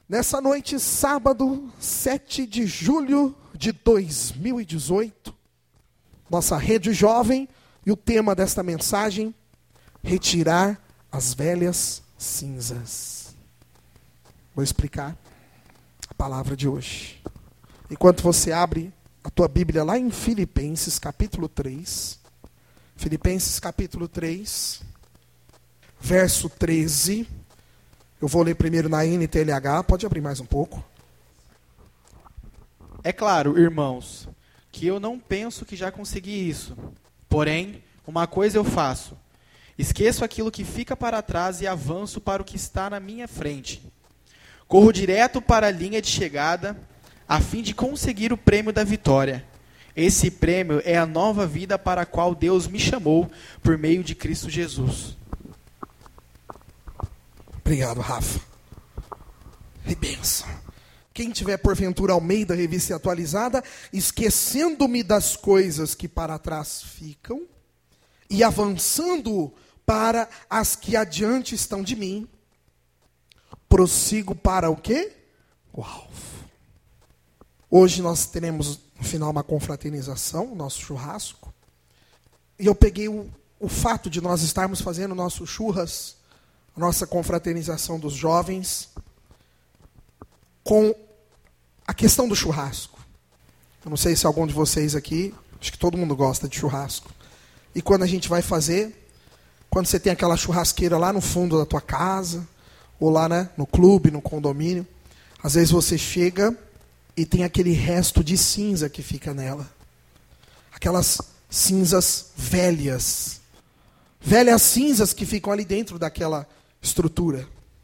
Nessa noite, sábado, 7 de julho de 2018, nossa rede jovem, e o tema desta mensagem, retirar as velhas cinzas. Vou explicar a palavra de hoje. Enquanto você abre a tua Bíblia lá em Filipenses capítulo 3, Filipenses capítulo 3, verso 13, eu vou ler primeiro na NTLH, pode abrir mais um pouco. É claro, irmãos, que eu não penso que já consegui isso. Porém, uma coisa eu faço. Esqueço aquilo que fica para trás e avanço para o que está na minha frente. Corro direto para a linha de chegada, a fim de conseguir o prêmio da vitória. Esse prêmio é a nova vida para a qual Deus me chamou por meio de Cristo Jesus. Obrigado, Rafa. Que bênção. Quem tiver porventura Almeida, revista atualizada, esquecendo-me das coisas que para trás ficam e avançando para as que adiante estão de mim, prossigo para o quê? O alvo. Hoje nós teremos no final uma confraternização, nosso churrasco. E eu peguei o fato de nós estarmos fazendo nosso churras, nossa confraternização dos jovens, com a questão do churrasco. Eu não sei se algum de vocês aqui, acho que todo mundo gosta de churrasco. E quando a gente vai fazer, quando você tem aquela churrasqueira lá no fundo da tua casa, ou lá, né, no clube, no condomínio, às vezes você chega e tem aquele resto de cinza que fica nela. Aquelas cinzas velhas. Velhas cinzas que ficam ali dentro daquela estrutura.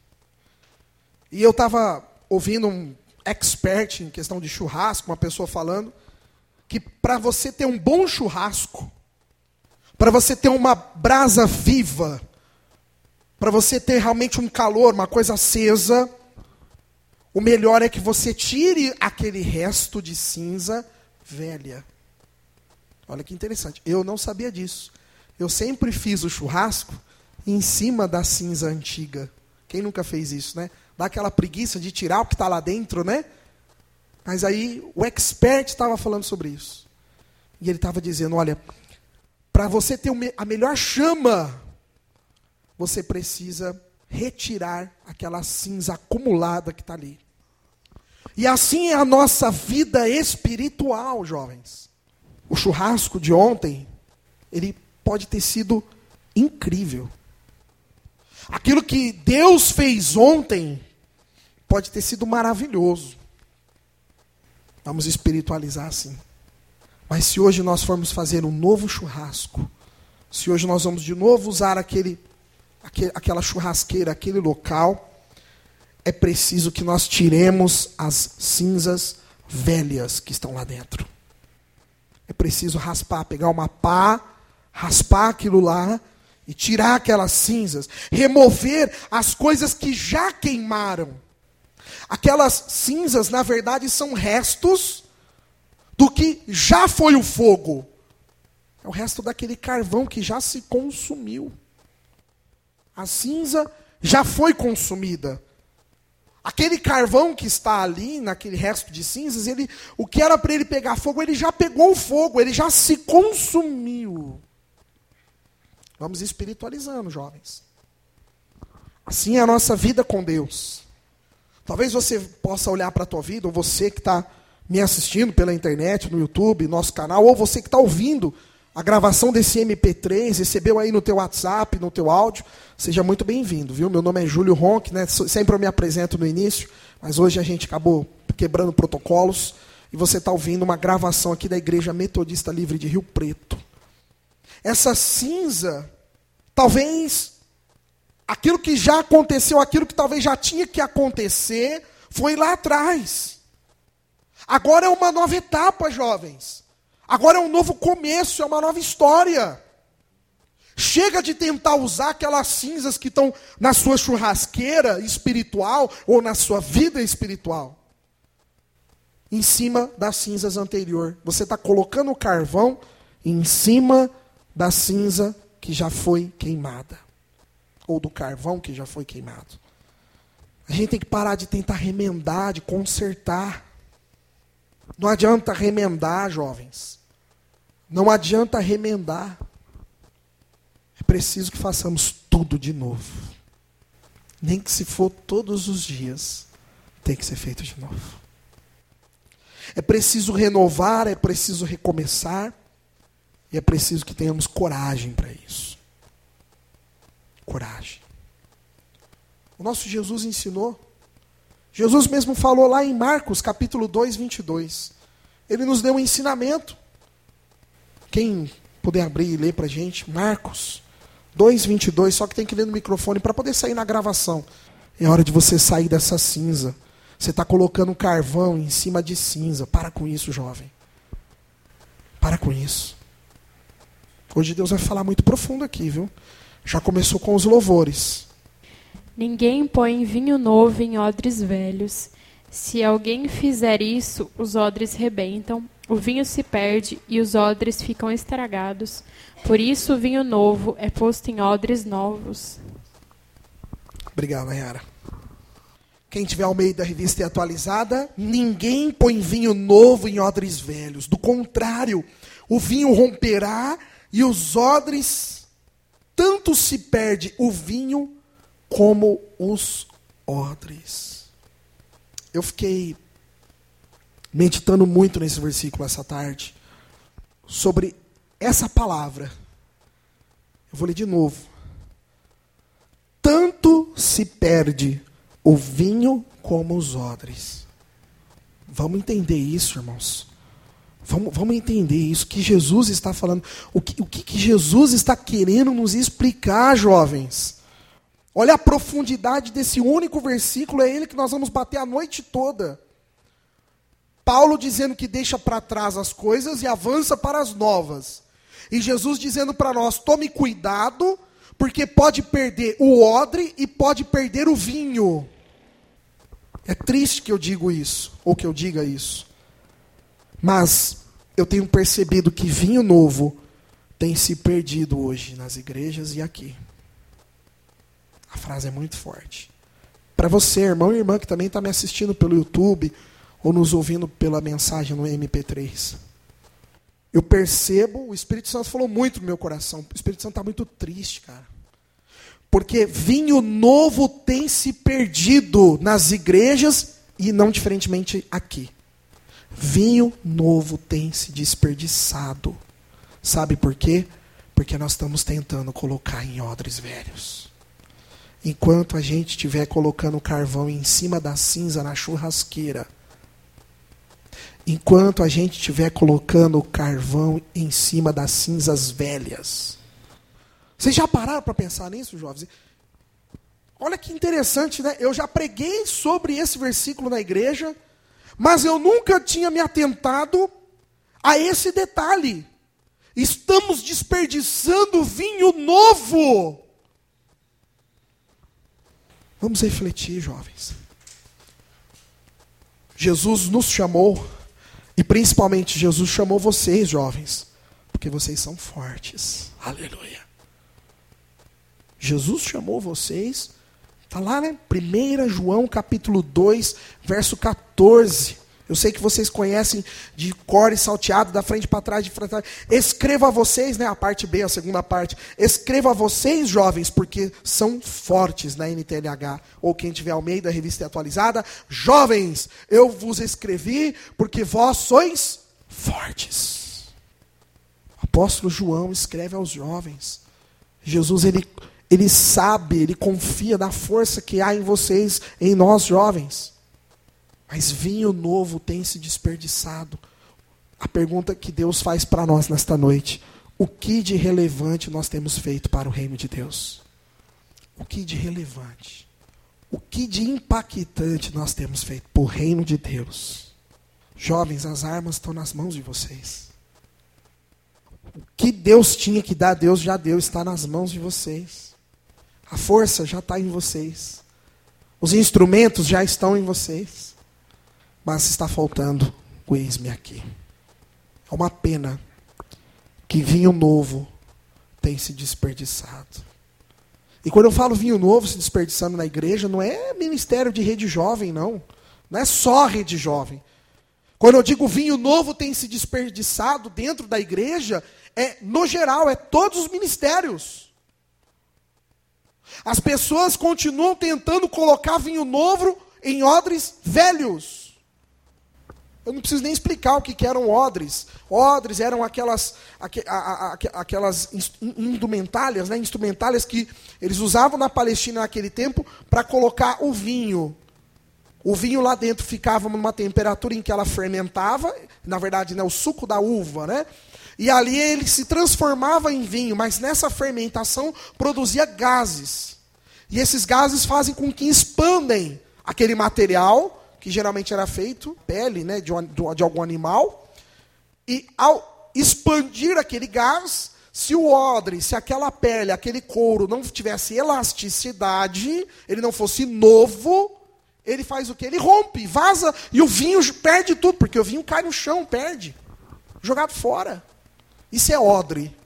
E eu estava ouvindo um expert em questão de churrasco, uma pessoa falando que para você ter um bom churrasco, para você ter uma brasa viva, para você ter realmente um calor, uma coisa acesa, o melhor é que você tire aquele resto de cinza velha. Olha que interessante. Eu não sabia disso. Eu sempre fiz o churrasco em cima da cinza antiga. Quem nunca fez isso, né? Dá aquela preguiça de tirar o que está lá dentro, né? Mas aí o expert estava falando sobre isso. E ele estava dizendo, olha, para você ter a melhor chama, você precisa retirar aquela cinza acumulada que está ali. E assim é a nossa vida espiritual, jovens. O churrasco de ontem, ele pode ter sido incrível. Aquilo que Deus fez ontem pode ter sido maravilhoso. Vamos espiritualizar assim. Mas se hoje nós formos fazer um novo churrasco, se hoje nós vamos de novo usar aquela churrasqueira, aquele local, é preciso que nós tiremos as cinzas velhas que estão lá dentro. É preciso raspar, pegar uma pá, raspar aquilo lá e tirar aquelas cinzas, remover as coisas que já queimaram. Aquelas cinzas, na verdade, são restos do que já foi o fogo. É o resto daquele carvão que já se consumiu. A cinza já foi consumida. Aquele carvão que está ali, naquele resto de cinzas, o que era para ele pegar fogo, ele já pegou o fogo, ele já se consumiu. Vamos espiritualizando, jovens. Assim é a nossa vida com Deus. Talvez você possa olhar para a tua vida, ou você que está me assistindo pela internet, no YouTube, nosso canal, ou você que está ouvindo a gravação desse MP3, recebeu aí no teu WhatsApp, no teu áudio, seja muito bem-vindo, viu? Meu nome é Júlio Ronck, né? Sempre eu me apresento no início, mas hoje a gente acabou quebrando protocolos, e você está ouvindo uma gravação aqui da Igreja Metodista Livre de Rio Preto. Essa cinza, talvez, aquilo que já aconteceu, aquilo que talvez já tinha que acontecer, foi lá atrás. Agora é uma nova etapa, jovens. Agora é um novo começo, é uma nova história. Chega de tentar usar aquelas cinzas que estão na sua churrasqueira espiritual ou na sua vida espiritual. Em cima das cinzas anterior. Você está colocando o carvão em cima da cinza que já foi queimada. Ou do carvão que já foi queimado. A gente tem que parar de tentar remendar, de consertar. Não adianta remendar, jovens. Não adianta remendar. É preciso que façamos tudo de novo. Nem que se for todos os dias, tem que ser feito de novo. É preciso renovar, é preciso recomeçar. E é preciso que tenhamos coragem para isso. Coragem. O nosso Jesus ensinou. Jesus mesmo falou lá em Marcos, capítulo 2, 22. Ele nos deu um ensinamento. Quem puder abrir e ler para a gente, Marcos 2, 22, só que tem que ler no microfone para poder sair na gravação. É hora de você sair dessa cinza. Você está colocando carvão em cima de cinza. Para com isso, jovem. Para com isso. Hoje Deus vai falar muito profundo aqui, viu? Já começou com os louvores. Ninguém põe vinho novo em odres velhos. Se alguém fizer isso, os odres rebentam, o vinho se perde e os odres ficam estragados. Por isso o vinho novo é posto em odres novos. Obrigado, Nayara. Quem tiver Almeida Revista e Atualizada, ninguém põe vinho novo em odres velhos. Do contrário, o vinho romperá e os odres, tanto se perde o vinho como os odres. Eu fiquei meditando muito nesse versículo essa tarde, sobre essa palavra. Eu vou ler de novo. Tanto se perde o vinho como os odres. Vamos entender isso, irmãos. Vamos entender isso que Jesus está falando. O que Jesus está querendo nos explicar, jovens? Olha a profundidade desse único versículo, é ele que nós vamos bater a noite toda. Paulo dizendo que deixa para trás as coisas e avança para as novas. E Jesus dizendo para nós, tome cuidado, porque pode perder o odre e pode perder o vinho. É triste que eu digo isso, ou que eu diga isso. Mas eu tenho percebido que vinho novo tem se perdido hoje nas igrejas e aqui. A frase é muito forte. Para você, irmão e irmã, que também está me assistindo pelo YouTube, ou nos ouvindo pela mensagem no MP3. Eu percebo, o Espírito Santo falou muito no meu coração. O Espírito Santo está muito triste, cara. Porque vinho novo tem se perdido nas igrejas e não diferentemente aqui. Vinho novo tem se desperdiçado. Sabe por quê? Porque nós estamos tentando colocar em odres velhos. Enquanto a gente estiver colocando carvão em cima da cinza na churrasqueira, enquanto a gente estiver colocando carvão em cima das cinzas velhas. Vocês já pararam para pensar nisso, jovens? Olha que interessante, né? Eu já preguei sobre esse versículo na igreja, mas eu nunca tinha me atentado a esse detalhe. Estamos desperdiçando vinho novo. Vamos refletir, jovens. Jesus nos chamou, e principalmente Jesus chamou vocês, jovens, porque vocês são fortes. Aleluia. Jesus chamou vocês, está lá, né? 1 João capítulo 2, verso 14. Eu sei que vocês conhecem de cor e salteado, da frente para trás, de frente para trás. Escreva a vocês, né? A parte B, a segunda parte. Escreva a vocês, jovens, porque são fortes na NTLH. Ou quem tiver Almeida, Revista e Atualizada. Jovens, eu vos escrevi porque vós sois fortes. O apóstolo João escreve aos jovens. Jesus, ele sabe, ele confia na força que há em vocês, em nós jovens. Mas vinho novo tem se desperdiçado. A pergunta que Deus faz para nós nesta noite: o que de relevante nós temos feito para o reino de Deus? O que de relevante? O que de impactante nós temos feito para o reino de Deus? Jovens, as armas estão nas mãos de vocês. O que Deus tinha que dar, Deus já deu, está nas mãos de vocês. A força já está em vocês. Os instrumentos já estão em vocês. Mas está faltando o eis-me aqui. É uma pena que vinho novo tem se desperdiçado. E quando eu falo vinho novo se desperdiçando na igreja, não é ministério de rede jovem, não. Não é só rede jovem. Quando eu digo vinho novo tem se desperdiçado dentro da igreja, é no geral, é todos os ministérios. As pessoas continuam tentando colocar vinho novo em odres velhos. Eu não preciso nem explicar o que eram odres. Odres eram aquelas indumentárias, né, instrumentárias que eles usavam na Palestina naquele tempo para colocar o vinho. O vinho lá dentro ficava numa temperatura em que ela fermentava, na verdade, né, o suco da uva, né? E ali ele se transformava em vinho, mas nessa fermentação produzia gases. E esses gases fazem com que expandem aquele material, que geralmente era feito, pele, né, de algum animal, e ao expandir aquele gás, se o odre, se aquela pele, aquele couro não tivesse elasticidade, ele não fosse novo, ele faz o quê? Ele rompe, vaza, e o vinho perde tudo, porque o vinho cai no chão, perde. Jogado fora. Isso é odre.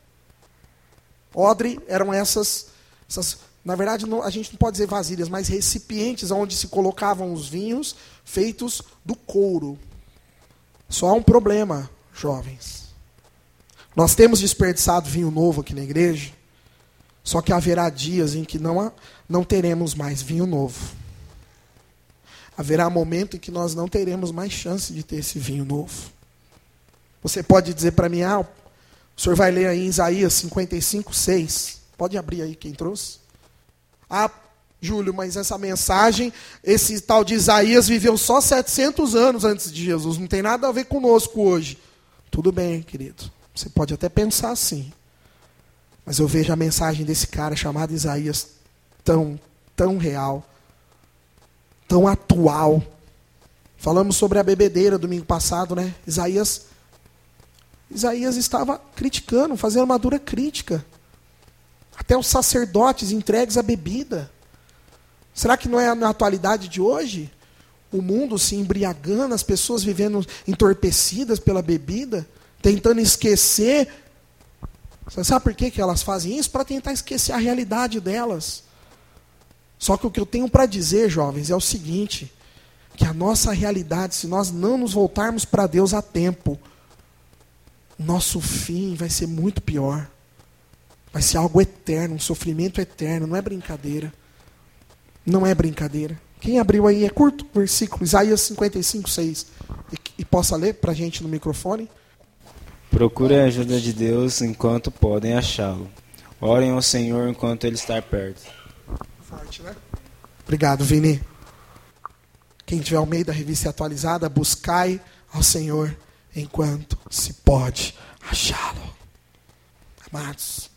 Odre eram essas na verdade, a gente não pode dizer vasilhas, mas recipientes onde se colocavam os vinhos feitos do couro. Só há um problema, jovens. Nós temos desperdiçado vinho novo aqui na igreja, só que haverá dias em que não teremos mais vinho novo. Haverá momento em que nós não teremos mais chance de ter esse vinho novo. Você pode dizer para mim, o senhor vai ler aí em Isaías 55, 6. Pode abrir aí quem trouxe. Júlio, mas essa mensagem, esse tal de Isaías viveu só 700 anos antes de Jesus. Não tem nada a ver conosco hoje. Tudo bem, querido. Você pode até pensar assim. Mas eu vejo a mensagem desse cara chamado Isaías tão real, tão atual. Falamos sobre a bebedeira domingo passado, né? Isaías estava criticando, fazendo uma dura crítica. Até os sacerdotes entregues à bebida. Será que não é na atualidade de hoje? O mundo se embriagando, as pessoas vivendo entorpecidas pela bebida, tentando esquecer. Você sabe por que elas fazem isso? Para tentar esquecer a realidade delas. Só que o que eu tenho para dizer, jovens, é o seguinte, que a nossa realidade, se nós não nos voltarmos para Deus a tempo, nosso fim vai ser muito pior. Vai ser algo eterno, um sofrimento eterno, não é brincadeira. Não é brincadeira. Quem abriu aí, é curto o versículo, Isaías 55, 6. E possa ler para a gente no microfone? Procurem a ajuda de Deus enquanto podem achá-lo. Orem ao Senhor enquanto Ele está perto. Forte, né? Obrigado, Vini. Quem tiver ao meio da revista atualizada, buscai ao Senhor enquanto se pode achá-lo. Amados,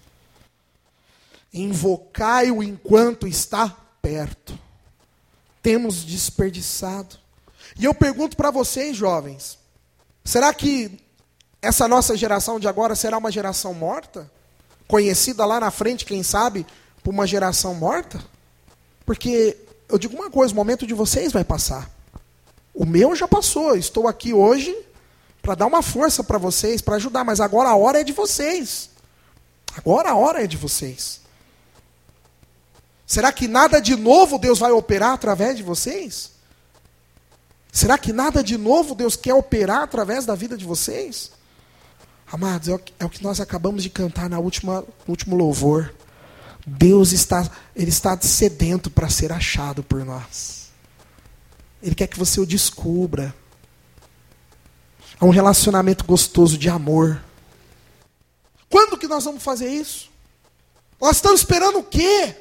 invocai-o enquanto está perto. Temos desperdiçado. E eu pergunto para vocês, jovens, será que essa nossa geração de agora será uma geração morta? Conhecida lá na frente, quem sabe, por uma geração morta? Porque, eu digo uma coisa, o momento de vocês vai passar. O meu já passou, estou aqui hoje para dar uma força para vocês, para ajudar, mas agora a hora é de vocês. Agora a hora é de vocês. Será que nada de novo Deus vai operar através de vocês? Será que nada de novo Deus quer operar através da vida de vocês? Amados, é o que nós acabamos de cantar no último louvor. Deus está sedento para ser achado por nós. Ele quer que você o descubra. É um relacionamento gostoso de amor. Quando que nós vamos fazer isso? Nós estamos esperando o quê?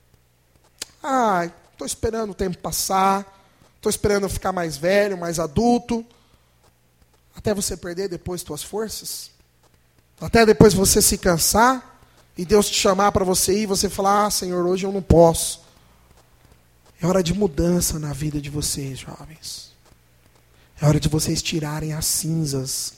Estou esperando o tempo passar. Estou esperando eu ficar mais velho, mais adulto. Até você perder depois suas forças. Até depois você se cansar. E Deus te chamar para você ir e você falar, Senhor, hoje eu não posso. É hora de mudança na vida de vocês, jovens. É hora de vocês tirarem as cinzas.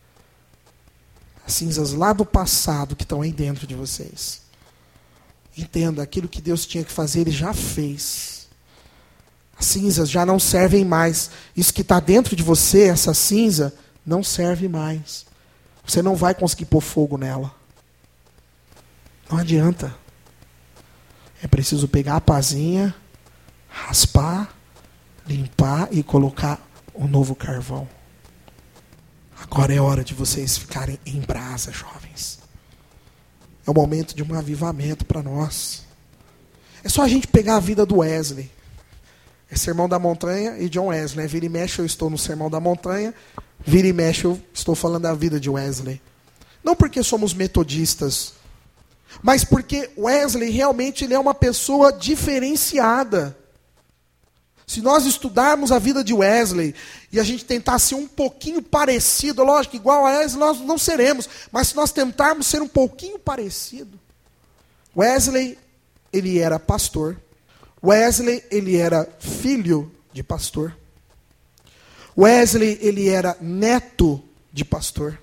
As cinzas lá do passado que estão aí dentro de vocês. Entenda, aquilo que Deus tinha que fazer, Ele já fez. As cinzas já não servem mais. Isso que está dentro de você, essa cinza, não serve mais. Você não vai conseguir pôr fogo nela. Não adianta. É preciso pegar a pazinha, raspar, limpar e colocar um novo carvão. Agora é hora de vocês ficarem em brasa, jovens. É o momento de um avivamento para nós. É só a gente pegar a vida do Wesley. É Sermão da Montanha e John Wesley. Vira e mexe eu estou no Sermão da Montanha, vira e mexe eu estou falando da vida de Wesley. Não porque somos metodistas, mas porque Wesley realmente ele é uma pessoa diferenciada. Se nós estudarmos a vida de Wesley e a gente tentar ser um pouquinho parecido, lógico, igual a Wesley nós não seremos, mas se nós tentarmos ser um pouquinho parecido. Wesley, ele era pastor. Wesley, ele era filho de pastor. Wesley, ele era neto de pastor.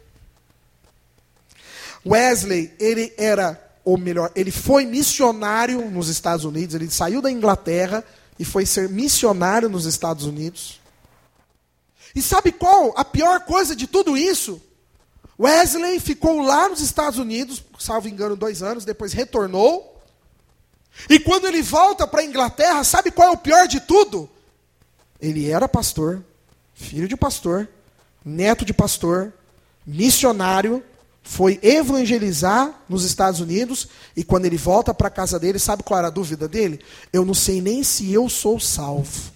Wesley, ele era, ou melhor, ele foi missionário nos Estados Unidos, ele saiu da Inglaterra e foi ser missionário nos Estados Unidos. E sabe qual a pior coisa de tudo isso? Wesley ficou lá nos Estados Unidos, salvo engano, 2 anos, depois retornou. E quando ele volta para a Inglaterra, sabe qual é o pior de tudo? Ele era pastor, filho de pastor, neto de pastor, missionário, foi evangelizar nos Estados Unidos, e quando ele volta para a casa dele, sabe qual era a dúvida dele? Eu não sei nem se eu sou salvo.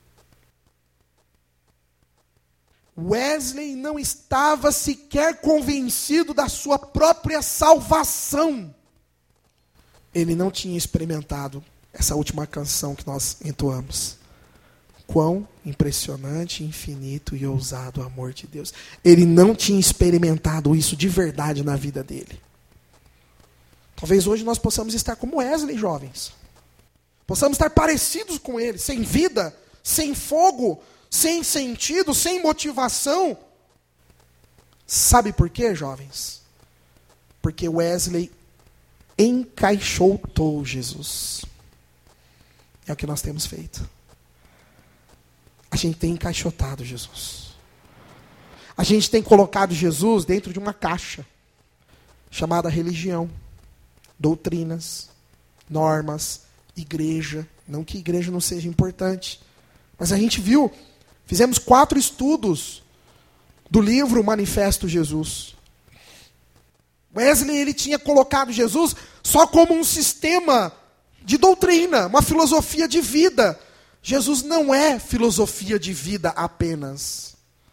Wesley não estava sequer convencido da sua própria salvação. Ele não tinha experimentado essa última canção que nós entoamos. Quão impressionante, infinito e ousado o amor de Deus. Ele não tinha experimentado isso de verdade na vida dele. Talvez hoje nós possamos estar como Wesley, jovens. Possamos estar parecidos com ele, sem vida, sem fogo, sem sentido, sem motivação. Sabe por quê, jovens? Porque Wesley encaixotou Jesus. É o que nós temos feito. A gente tem encaixotado Jesus. A gente tem colocado Jesus dentro de uma caixa chamada religião, doutrinas, normas, igreja. Não que igreja não seja importante, mas a gente viu, fizemos 4 estudos do livro Manifesto Jesus. Wesley, ele tinha colocado Jesus só como um sistema de doutrina, uma filosofia de vida. Jesus não é filosofia de vida apenas.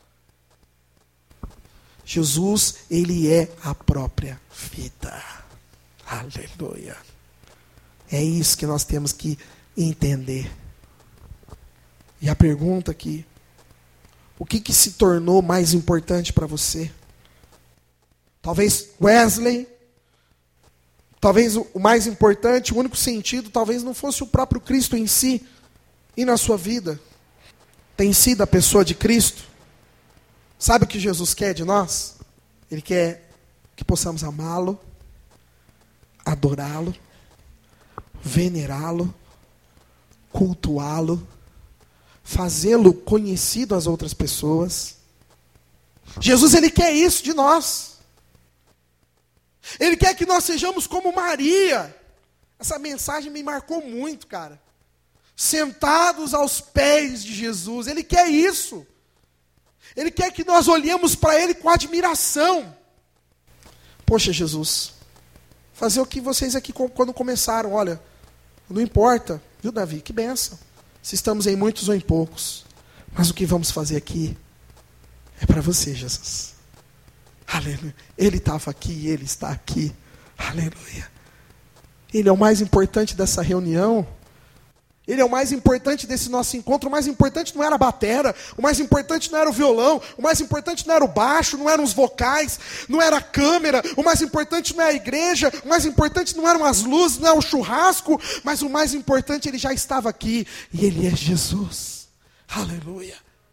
Jesus, ele é a própria vida. Aleluia. É isso que nós temos que entender. E a pergunta aqui, o que se tornou mais importante para você? Talvez Wesley, talvez o mais importante, o único sentido, talvez não fosse o próprio Cristo em si. E na sua vida, tem sido a pessoa de Cristo? Sabe o que Jesus quer de nós? Ele quer que possamos amá-lo, adorá-lo, venerá-lo, cultuá-lo, fazê-lo conhecido às outras pessoas. Jesus, ele quer isso de nós. Ele quer que nós sejamos como Maria. Essa mensagem me marcou muito, cara. Sentados aos pés de Jesus. Ele quer isso. Ele quer que nós olhemos para Ele com admiração. Poxa, Jesus, fazer o que vocês aqui quando começaram, olha, não importa, viu, Davi? Que bênção. Se estamos em muitos ou em poucos. Mas o que vamos fazer aqui é para você, Jesus. Aleluia. Ele estava aqui, Ele está aqui. Aleluia. Ele é o mais importante dessa reunião. Ele é o mais importante desse nosso encontro. O mais importante não era a batera, o mais importante não era o violão, o mais importante não era o baixo, não eram os vocais, não era a câmera, o mais importante não é a igreja, o mais importante não eram as luzes, não é o churrasco, mas o mais importante, ele já estava aqui, e ele é Jesus. Aleluia.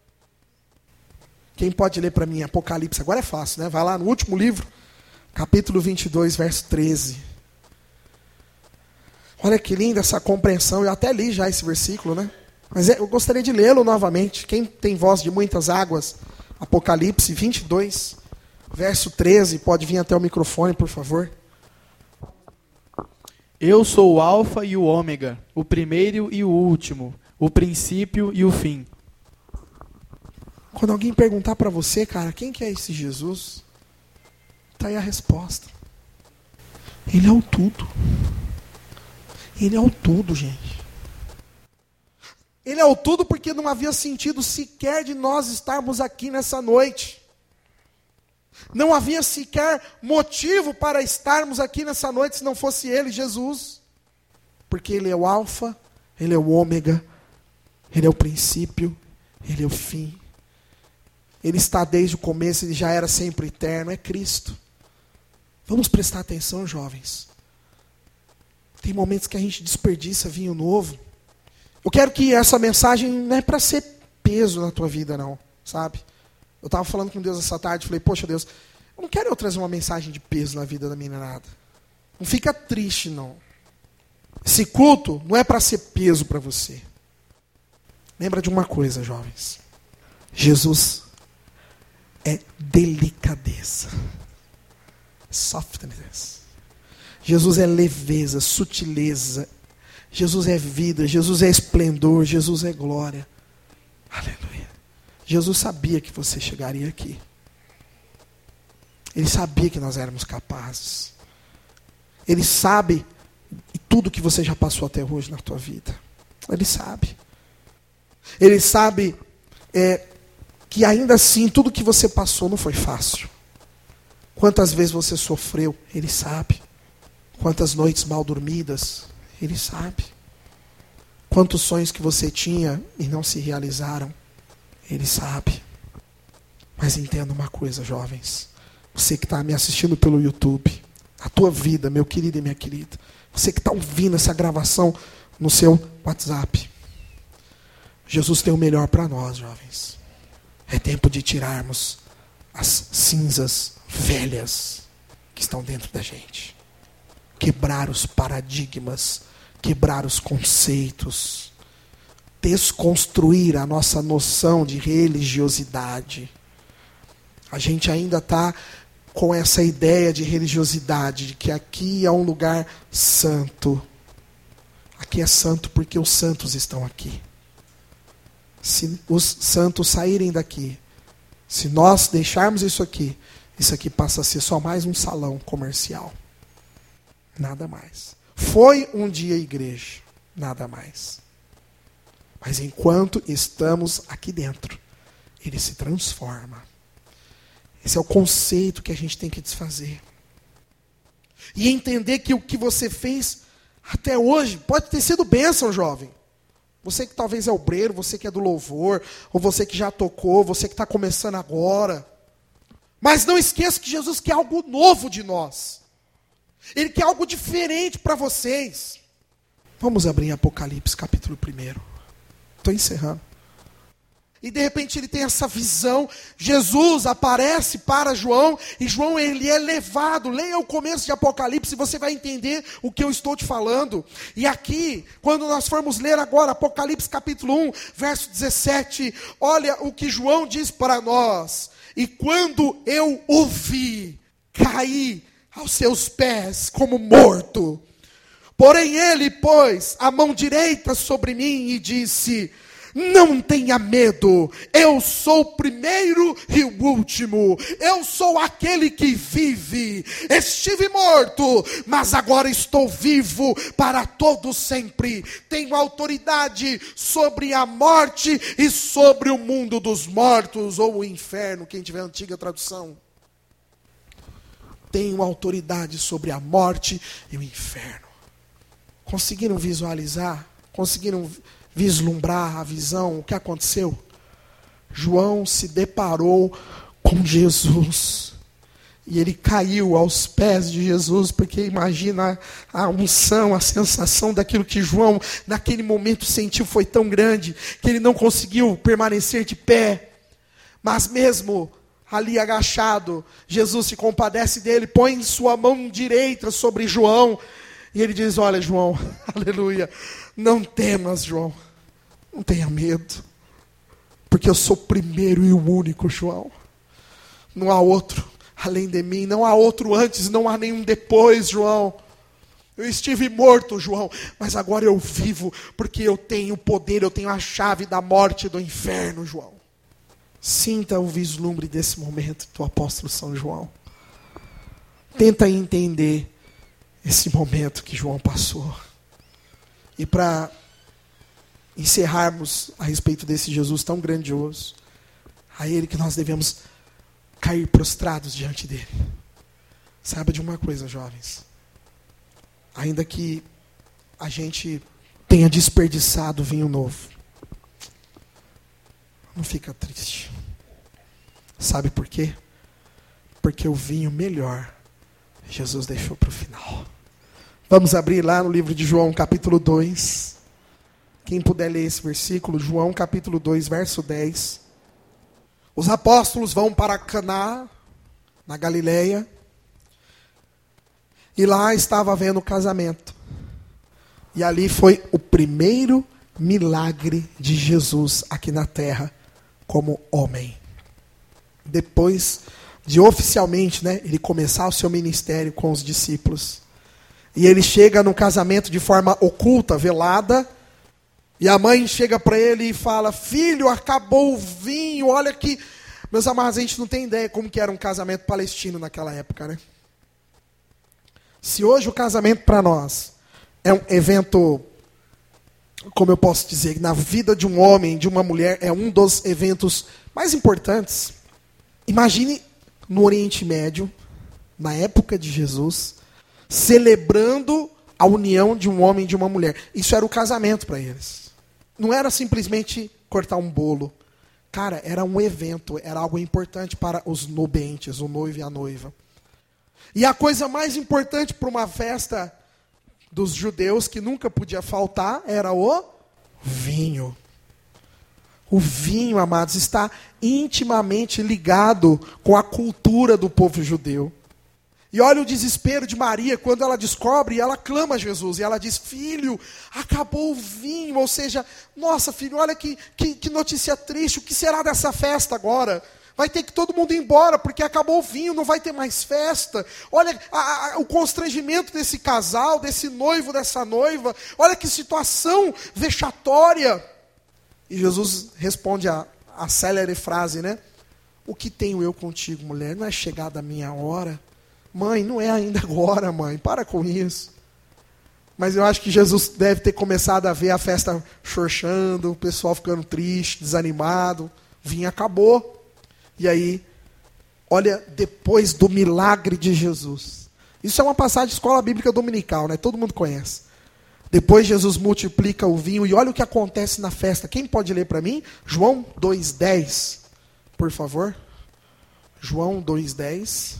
Quem pode ler para mim Apocalipse? Agora é fácil, né? Vai lá no último livro, capítulo 22, verso 13. Olha que linda essa compreensão. Eu até li já esse versículo, né? Mas eu gostaria de lê-lo novamente. Quem tem voz de muitas águas? Apocalipse 22, verso 13. Pode vir até o microfone, por favor. Eu sou o Alfa e o Ômega, o primeiro e o último, o princípio e o fim. Quando alguém perguntar para você, cara, quem que é esse Jesus? Tá aí a resposta. Ele é o tudo. Ele é o tudo, gente. Ele é o tudo porque não havia sentido sequer de nós estarmos aqui nessa noite. Não havia sequer motivo para estarmos aqui nessa noite se não fosse Ele, Jesus. Porque Ele é o Alfa, Ele é o Ômega, Ele é o princípio, Ele é o fim. Ele está desde o começo, Ele já era sempre eterno, é Cristo. Vamos prestar atenção, jovens. Tem momentos que a gente desperdiça vinho novo. Eu quero que essa mensagem não é para ser peso na tua vida, não, sabe? Eu estava falando com Deus essa tarde, falei, poxa Deus, eu não quero eu trazer uma mensagem de peso na vida da minha nada. Não fica triste, não. Esse culto não é para ser peso para você. Lembra de uma coisa, jovens. Jesus é delicadeza. Softness. Jesus é leveza, sutileza. Jesus é vida, Jesus é esplendor, Jesus é glória. Aleluia. Jesus sabia que você chegaria aqui. Ele sabia que nós éramos capazes. Ele sabe tudo que você já passou até hoje na tua vida. Ele sabe. Ele sabe que ainda assim tudo que você passou não foi fácil. Quantas vezes você sofreu, Ele sabe. Quantas noites mal dormidas, Ele sabe. Quantos sonhos que você tinha e não se realizaram, Ele sabe. Mas entenda uma coisa, jovens. Você que está me assistindo pelo YouTube, a tua vida, meu querido e minha querida. Você que está ouvindo essa gravação no seu WhatsApp. Jesus tem o melhor para nós, jovens. É tempo de tirarmos as cinzas velhas que estão dentro da gente. Quebrar os paradigmas, quebrar os conceitos, desconstruir a nossa noção de religiosidade. A gente ainda está com essa ideia de religiosidade, de que aqui é um lugar santo. Aqui é santo porque os santos estão aqui. Se os santos saírem daqui, se nós deixarmos isso aqui passa a ser só mais um salão comercial. Nada mais. Foi um dia igreja, nada mais. Mas enquanto estamos aqui dentro, ele se transforma. Esse é o conceito que a gente tem que desfazer. E entender que o que você fez até hoje pode ter sido bênção, jovem. Você que talvez é obreiro, você que é do louvor, ou você que já tocou, você que está começando agora. Mas não esqueça que Jesus quer algo novo de nós. Ele quer algo diferente para vocês. Vamos abrir Apocalipse capítulo 1. Estou encerrando. E de repente ele tem essa visão. Jesus aparece para João. E João ele é levado. Leia o começo de Apocalipse e você vai entender o que eu estou te falando. E aqui, quando nós formos ler agora Apocalipse capítulo 1, verso 17. Olha o que João diz para nós. E quando eu o vi, caí aos seus pés como morto. Porém ele pôs a mão direita sobre mim e disse: não tenha medo, eu sou o primeiro e o último, eu sou aquele que vive. Estive morto, mas agora estou vivo para todo sempre. Tenho autoridade sobre a morte e sobre o mundo dos mortos, ou o inferno, quem tiver a antiga tradução. Tenho autoridade sobre a morte e o inferno. Conseguiram visualizar? Conseguiram vislumbrar a visão? O que aconteceu? João se deparou com Jesus. E ele caiu aos pés de Jesus, porque imagina a unção, a sensação daquilo que João, naquele momento, sentiu foi tão grande, que ele não conseguiu permanecer de pé. Mas mesmo ali agachado, Jesus se compadece dele, põe sua mão direita sobre João, e ele diz: olha, João, aleluia, não temas, João, não tenha medo, porque eu sou o primeiro e o único, João. Não há outro além de mim, não há outro antes, não há nenhum depois, João. Eu estive morto, João, mas agora eu vivo, porque eu tenho poder, eu tenho a chave da morte e do inferno, João. Sinta o vislumbre desse momento do apóstolo São João. Tenta entender esse momento que João passou. E para encerrarmos a respeito desse Jesus tão grandioso, a Ele que nós devemos cair prostrados diante dele. Saiba de uma coisa, jovens. Ainda que a gente tenha desperdiçado vinho novo, não fica triste. Sabe por quê? Porque o vinho melhor Jesus deixou para o final. Vamos abrir lá no livro de João, capítulo 2. Quem puder ler esse versículo, João, capítulo 2, verso 10. Os apóstolos vão para Caná, na Galileia. E lá estava havendo o casamento. E ali foi o primeiro milagre de Jesus aqui na terra, como homem. Depois de oficialmente, ele começar o seu ministério com os discípulos. E ele chega no casamento de forma oculta, velada. E a mãe chega para ele e fala: filho, acabou o vinho. Olha que, meus amados, a gente não tem ideia como que era um casamento palestino naquela época, né? Se hoje o casamento para nós é um evento, como eu posso dizer, na vida de um homem, de uma mulher, é um dos eventos mais importantes. Imagine no Oriente Médio, na época de Jesus, celebrando a união de um homem e de uma mulher. Isso era o casamento para eles. Não era simplesmente cortar um bolo. Cara, era um evento, era algo importante para os nobentes, o noivo e a noiva. E a coisa mais importante para uma festa dos judeus, que nunca podia faltar, era o vinho. O vinho, amados, está intimamente ligado com a cultura do povo judeu. E olha o desespero de Maria quando ela descobre e ela clama a Jesus. E ela diz: filho, acabou o vinho. Ou seja, nossa, filho, olha que notícia triste. O que será dessa festa agora? Vai ter que todo mundo ir embora, porque acabou o vinho, não vai ter mais festa. Olha o constrangimento desse casal, desse noivo, dessa noiva. Olha que situação vexatória. E Jesus responde a célere frase, o que tenho eu contigo, mulher? Não é chegada a minha hora? Mãe, não é ainda agora, mãe. Para com isso. Mas eu acho que Jesus deve ter começado a ver a festa chorchando, o pessoal ficando triste, desanimado. O vinho acabou. E aí, olha, depois do milagre de Jesus. Isso é uma passagem de escola bíblica dominical, todo mundo conhece. Depois Jesus multiplica o vinho e olha o que acontece na festa. Quem pode ler para mim? João 2,10, por favor. João 2,10.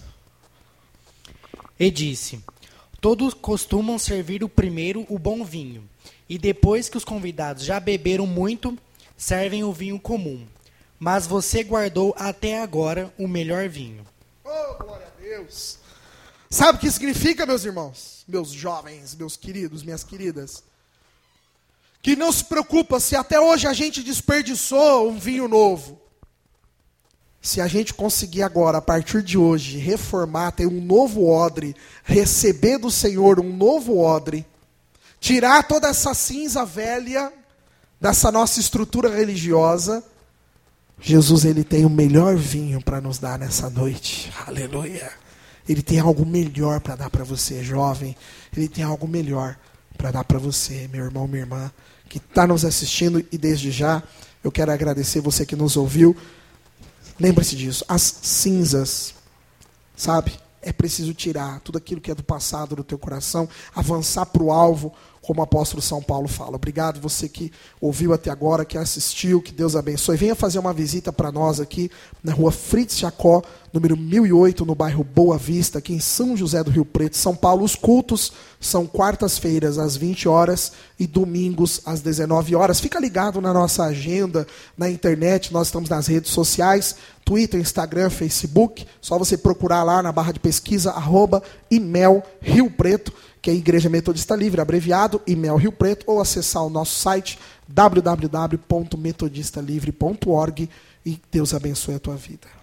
E disse: todos costumam servir o primeiro o bom vinho, e depois que os convidados já beberam muito, servem o vinho comum. Mas você guardou até agora o melhor vinho. Oh, glória a Deus! Sabe o que significa, meus irmãos? Meus jovens, meus queridos, minhas queridas? Que não se preocupa se até hoje a gente desperdiçou um vinho novo. Se a gente conseguir agora, a partir de hoje, reformar, ter um novo odre, receber do Senhor um novo odre, tirar toda essa cinza velha dessa nossa estrutura religiosa, Jesus, ele tem o melhor vinho para nos dar nessa noite. Aleluia. Ele tem algo melhor para dar para você, jovem. Ele tem algo melhor para dar para você, meu irmão, minha irmã, que está nos assistindo. E desde já, eu quero agradecer você que nos ouviu. Lembre-se disso. As cinzas, sabe? É preciso tirar tudo aquilo que é do passado do teu coração, avançar para o alvo, como o apóstolo São Paulo fala. Obrigado você que ouviu até agora, que assistiu, que Deus abençoe. Venha fazer uma visita para nós aqui na rua Fritz Jacó, número 1008, no bairro Boa Vista, aqui em São José do Rio Preto, São Paulo. Os cultos são quartas-feiras às 20 horas e domingos às 19 horas. Fica ligado na nossa agenda, na internet, nós estamos nas redes sociais, Twitter, Instagram, Facebook. Só você procurar lá na barra de pesquisa, @IMEL Rio Preto, que é a Igreja Metodista Livre, abreviado, IMEL Rio Preto, ou acessar o nosso site, www.metodistalivre.org, e Deus abençoe a tua vida.